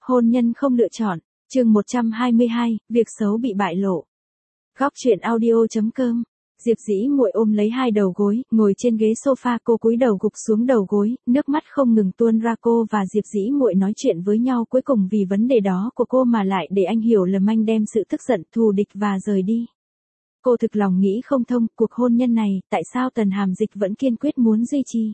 Hôn nhân không lựa chọn, chương 122, việc xấu bị bại lộ. Góc truyện audio.com. Diệp Dĩ Muội ôm lấy hai đầu gối, ngồi trên ghế sofa, cô cúi đầu gục xuống đầu gối, nước mắt không ngừng tuôn ra. Cô và Diệp Dĩ Muội nói chuyện với nhau, cuối cùng vì vấn đề đó của cô mà lại để anh hiểu lầm, anh đem sự tức giận, thù địch và rời đi. Cô thực lòng nghĩ không thông, cuộc hôn nhân này, tại sao Tần Hàm Dịch vẫn kiên quyết muốn duy trì?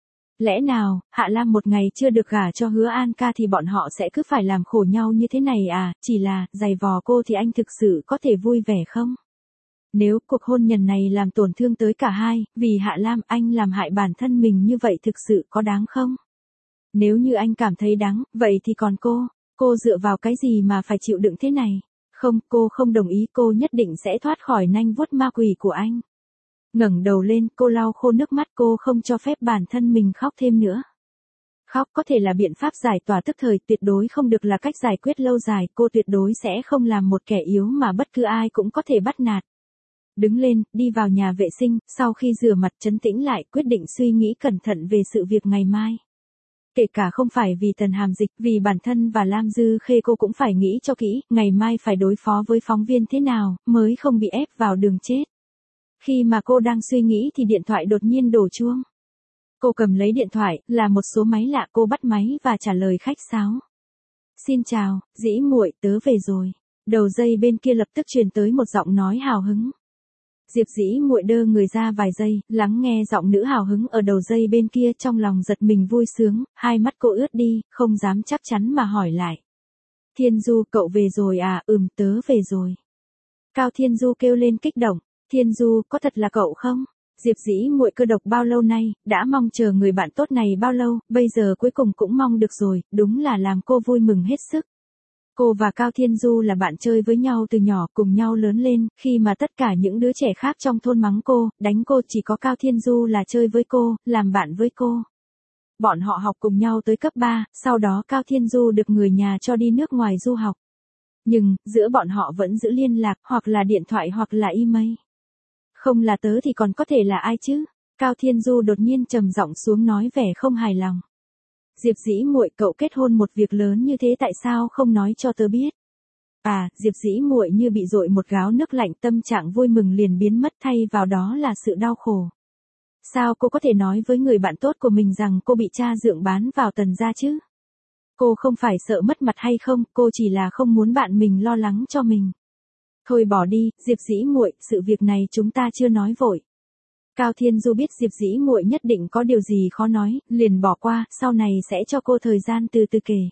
Lẽ nào, Hạ Lam một ngày chưa được gả cho Hứa An ca thì bọn họ sẽ cứ phải làm khổ nhau như thế này à? Chỉ là, giày vò cô thì anh thực sự có thể vui vẻ không? Nếu cuộc hôn nhân này làm tổn thương tới cả hai, vì Hạ Lam anh làm hại bản thân mình như vậy thực sự có đáng không? Nếu như anh cảm thấy đáng, vậy thì còn cô dựa vào cái gì mà phải chịu đựng thế này? Không, cô không đồng ý, cô nhất định sẽ thoát khỏi nanh vuốt ma quỷ của anh. Ngẩng đầu lên, cô lau khô nước mắt, cô không cho phép bản thân mình khóc thêm nữa. Khóc có thể là biện pháp giải tỏa tức thời, tuyệt đối không được là cách giải quyết lâu dài, cô tuyệt đối sẽ không làm một kẻ yếu mà bất cứ ai cũng có thể bắt nạt. Đứng lên, đi vào nhà vệ sinh, sau khi rửa mặt trấn tĩnh lại, quyết định suy nghĩ cẩn thận về sự việc ngày mai. Kể cả không phải vì Tần Hàm Dịch, vì bản thân và Lam Dư Khê cô cũng phải nghĩ cho kỹ, ngày mai phải đối phó với phóng viên thế nào, mới không bị ép vào đường chết. Khi mà cô đang suy nghĩ thì điện thoại đột nhiên đổ chuông. Cô cầm lấy điện thoại, là một số máy lạ, cô bắt máy và trả lời khách sáo. Xin chào, Dĩ Muội, tớ về rồi. Đầu dây bên kia lập tức truyền tới một giọng nói hào hứng. Diệp Dĩ Muội đơ người ra vài giây, lắng nghe giọng nữ hào hứng ở đầu dây bên kia, trong lòng giật mình vui sướng, hai mắt cô ướt đi, không dám chắc chắn mà hỏi lại. Thiên Du, cậu về rồi à? Tớ về rồi. Cao Thiên Du kêu lên kích động. Thiên Du, có thật là cậu không? Diệp Dĩ Muội cơ độc bao lâu nay, đã mong chờ người bạn tốt này bao lâu, bây giờ cuối cùng cũng mong được rồi, đúng là làm cô vui mừng hết sức. Cô và Cao Thiên Du là bạn chơi với nhau từ nhỏ, cùng nhau lớn lên, khi mà tất cả những đứa trẻ khác trong thôn mắng cô, đánh cô, chỉ có Cao Thiên Du là chơi với cô, làm bạn với cô. Bọn họ học cùng nhau tới cấp 3, sau đó Cao Thiên Du được người nhà cho đi nước ngoài du học. Nhưng, giữa bọn họ vẫn giữ liên lạc, hoặc là điện thoại hoặc là email. Không là tớ thì còn có thể là ai chứ? Cao Thiên Du đột nhiên trầm giọng xuống, nói vẻ không hài lòng. Diệp Dĩ Muội, cậu kết hôn một việc lớn như thế tại sao không nói cho tớ biết? À, Diệp Dĩ Muội như bị dội một gáo nước lạnh, tâm trạng vui mừng liền biến mất, thay vào đó là sự đau khổ. Sao cô có thể nói với người bạn tốt của mình rằng cô bị cha dượng bán vào Tần gia chứ? Cô không phải sợ mất mặt hay không, cô chỉ là không muốn bạn mình lo lắng cho mình. Thôi bỏ đi, Diệp Dĩ Muội, sự việc này chúng ta chưa nói vội. Cao Thiên Du biết Diệp Dĩ Muội nhất định có điều gì khó nói, liền bỏ qua, sau này sẽ cho cô thời gian từ từ kể.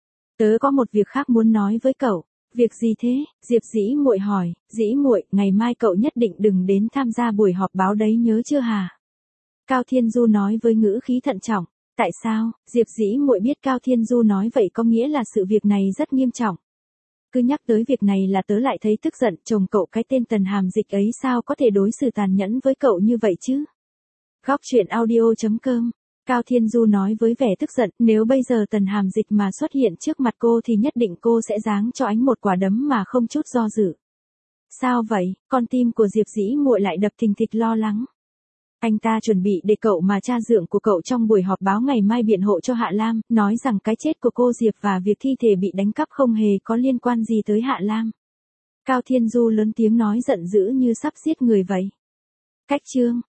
Tớ có một việc khác muốn nói với cậu. Việc gì thế? Diệp Dĩ Muội hỏi. Dĩ Muội, ngày mai cậu nhất định đừng đến tham gia buổi họp báo đấy, nhớ chưa hả? Cao Thiên Du nói với ngữ khí thận trọng. Tại sao? Diệp Dĩ Muội biết Cao Thiên Du nói vậy có nghĩa là sự việc này rất nghiêm trọng. Cứ nhắc tới việc này là tớ lại thấy tức giận, chồng cậu cái tên Tần Hàm Dịch ấy sao có thể đối xử tàn nhẫn với cậu như vậy chứ? Góc truyện audio.com. Cao Thiên Du nói với vẻ tức giận, nếu bây giờ Tần Hàm Dịch mà xuất hiện trước mặt cô thì nhất định cô sẽ giáng cho anh một quả đấm mà không chút do dự. Sao vậy? Con tim của Diệp Dĩ Muội lại đập thình thịch lo lắng. Anh ta chuẩn bị để cậu mà cha dượng của cậu trong buổi họp báo ngày mai biện hộ cho Hạ Lam, nói rằng cái chết của cô Diệp và việc thi thể bị đánh cắp không hề có liên quan gì tới Hạ Lam. Cao Thiên Du lớn tiếng nói giận dữ như sắp giết người vậy. Cách chương.